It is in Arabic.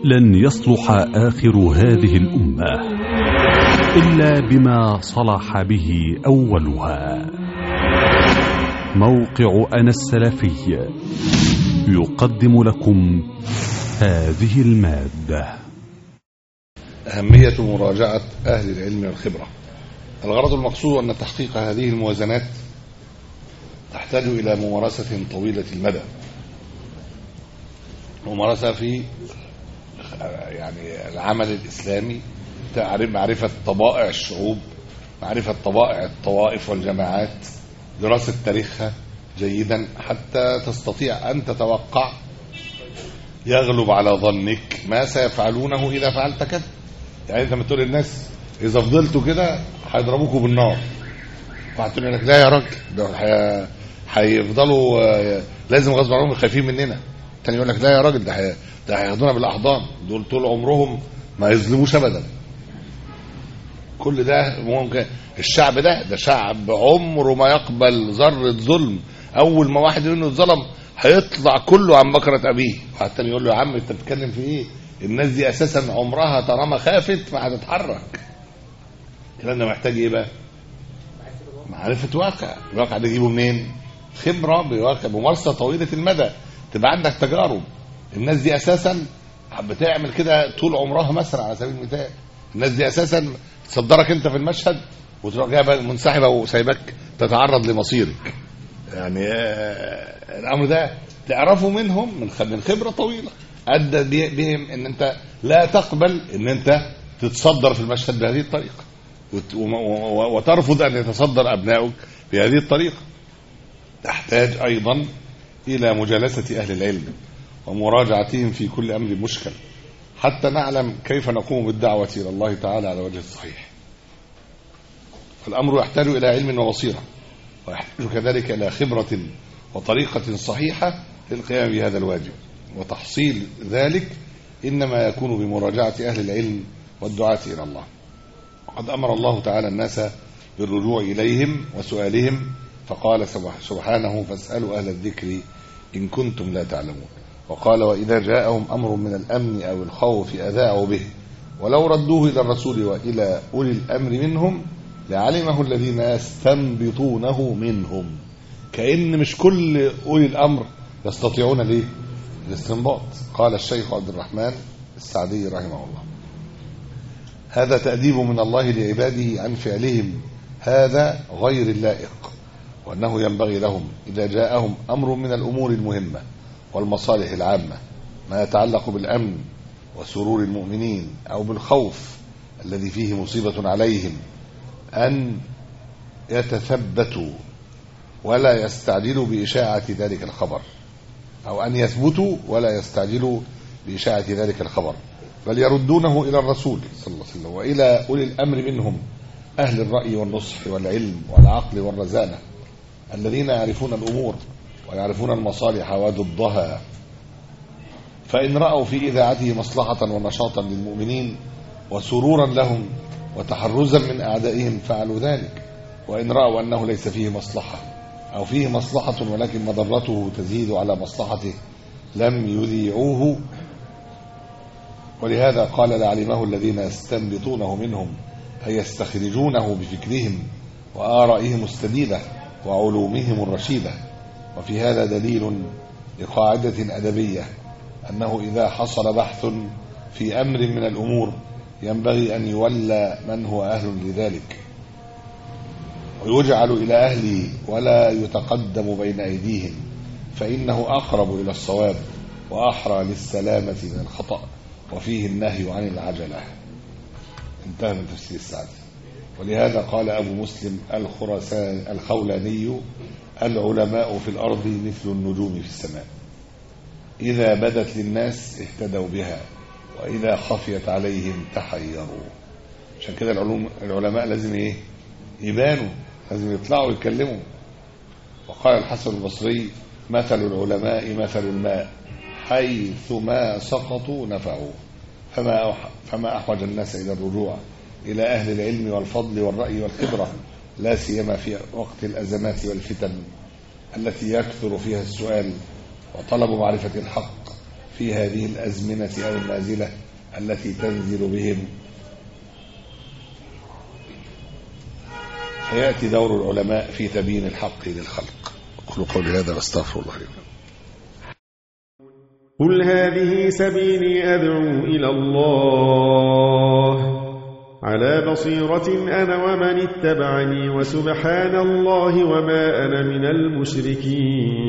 لن يصلح آخر هذه الأمة إلا بما صلح به أولها. موقع أنا السلفي يقدم لكم هذه المادة. أهمية مراجعة أهل العلم والخبرة. الغرض المقصود أن تحقيق هذه الموازنات تحتاج إلى ممارسة طويلة المدى، ممارسة في العمل الإسلامي، معرفة طبائع الشعوب، معرفة طبائع الطوائف والجماعات، دراسة تاريخها جيدا حتى تستطيع أن تتوقع يغلب على ظنك ما سيفعلونه إذا فعلت كذا. يعني أنت بتقول للناس إذا فضلتوا كده هيضربوكوا بالنار، واحد تقول لك لا يا راجل ده هيفضلوا لازم غصب عنهم خايفين مننا، الثاني يقول لك لا يا راجل ده هياخدونا بالاحضان، دول طول عمرهم ما يظلموش ابدا. كل ده ممكن. الشعب ده شعب عمره ما يقبل ذره ظلم. اول ما واحد منه اتظلم هيطلع كله عن بكره ابيه، واحد تاني يقول له يا عم انت بتتكلم في ايه؟ الناس دي اساسا عمرها طالما خافت فهتتحرك. الكلام ده محتاج ايه بقى؟ معرفه واقع. الواقع ده تجيبه منين؟ خبره بواقع، ممارسه طويله المدى، تبقى عندك تجارب. الناس دي اساسا بتعمل كده طول عمرها. مثلا على سبيل المثال الناس دي اساسا تصدرك انت في المشهد وتروح جايبه منسحبه وسايبك تتعرض لمصيرك. يعني الامر ده تعرفه منهم من خبره طويله ادى بهم ان انت لا تقبل ان انت تتصدر في المشهد بهذه الطريقه، وترفض ان يتصدر ابنائك بهذه الطريقه. تحتاج ايضا الى مجالسه اهل العلم ومراجعتهم في كل امر مشكل حتى نعلم كيف نقوم بالدعوه الى الله تعالى على وجه الصحيح. فالامر يحتاج الى علم وبصيره، ويحتاج كذلك الى خبره وطريقه صحيحه للقيام بهذا الواجب، وتحصيل ذلك انما يكون بمراجعه اهل العلم والدعاة الى الله. وقد امر الله تعالى الناس بالرجوع اليهم وسؤالهم، فقال سبحانه فاسالوا اهل الذكر ان كنتم لا تعلمون. وقال واذا جاءهم امر من الامن او الخوف اذاعوا به ولو ردوه الى الرسول والى اولي الامر منهم لعلمه الذين يستنبطونه منهم. كأن مش كل اولي الامر يستطيعون ليه الاستنباط. قال الشيخ عبد الرحمن السعدي رحمه الله هذا تأديب من الله لعباده عن فعلهم هذا غير اللائق، وأنه ينبغي لهم إذا جاءهم أمر من الأمور المهمة والمصالح العامة ما يتعلق بالأمن وسرور المؤمنين أو بالخوف الذي فيه مصيبة عليهم أن يتثبتوا ولا يستعجلوا بإشاعة ذلك الخبر، أو أن يثبتوا ولا يستعجلوا بإشاعة ذلك الخبر، بل يردونه إلى الرسول صلى الله عليه وسلم وإلى أولي الأمر منهم أهل الرأي والنصح والعلم والعقل والرزانة الذين يعرفون الأمور ويعرفون المصالح وضدها. فإن رأوا في إذاعته مصلحة ونشاطا للمؤمنين وسرورا لهم وتحرزا من أعدائهم فعلوا ذلك، وإن رأوا أنه ليس فيه مصلحة أو فيه مصلحة ولكن مضرته تزيد على مصلحته لم يذيعوه. ولهذا قال لعلمه الذين يستنبطونه منهم أي يستخرجونه بفكرهم وآرائهم السديدة وعلومهم الرشيدة. وفي هذا دليل لقاعدة أدبية أنه إذا حصل بحث في أمر من الأمور ينبغي أن يولى من هو أهل لذلك ويجعل إلى أهله ولا يتقدم بين أيديهم، فإنه أقرب إلى الصواب وأحرى للسلامة من الخطأ، وفيه النهي عن العجلة. انتهى من تفسير السعدي. ولهذا قال أبو مسلم الخولاني العلماء في الأرض مثل النجوم في السماء، إذا بدت للناس اهتدوا بها وإذا خفيت عليهم تحيروا. عشان كده العلماء لازم يبانوا، لازم يطلعوا يتكلموا. وقال الحسن البصري مثل العلماء مثل الماء حيث ما سقطوا نفعوا، فما أحوج الناس إلى الرجوع إلى أهل العلم والفضل والرأي والخبرة، لا سيما في وقت الأزمات والفتن التي يكثر فيها السؤال وطلب معرفة الحق في هذه الأزمنة أو النازلة التي تنزل بهم، فيأتي دور العلماء في تبيين الحق للخلق. أقول قولي هذا واستغفر الله لي. قل هذه سبيلي أدعو إلى الله على بصيرة أنا ومن اتبعني، وسبحان الله وما أنا من المشركين.